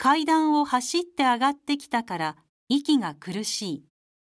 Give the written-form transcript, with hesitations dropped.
階段を走って上がってきたから息が苦しい。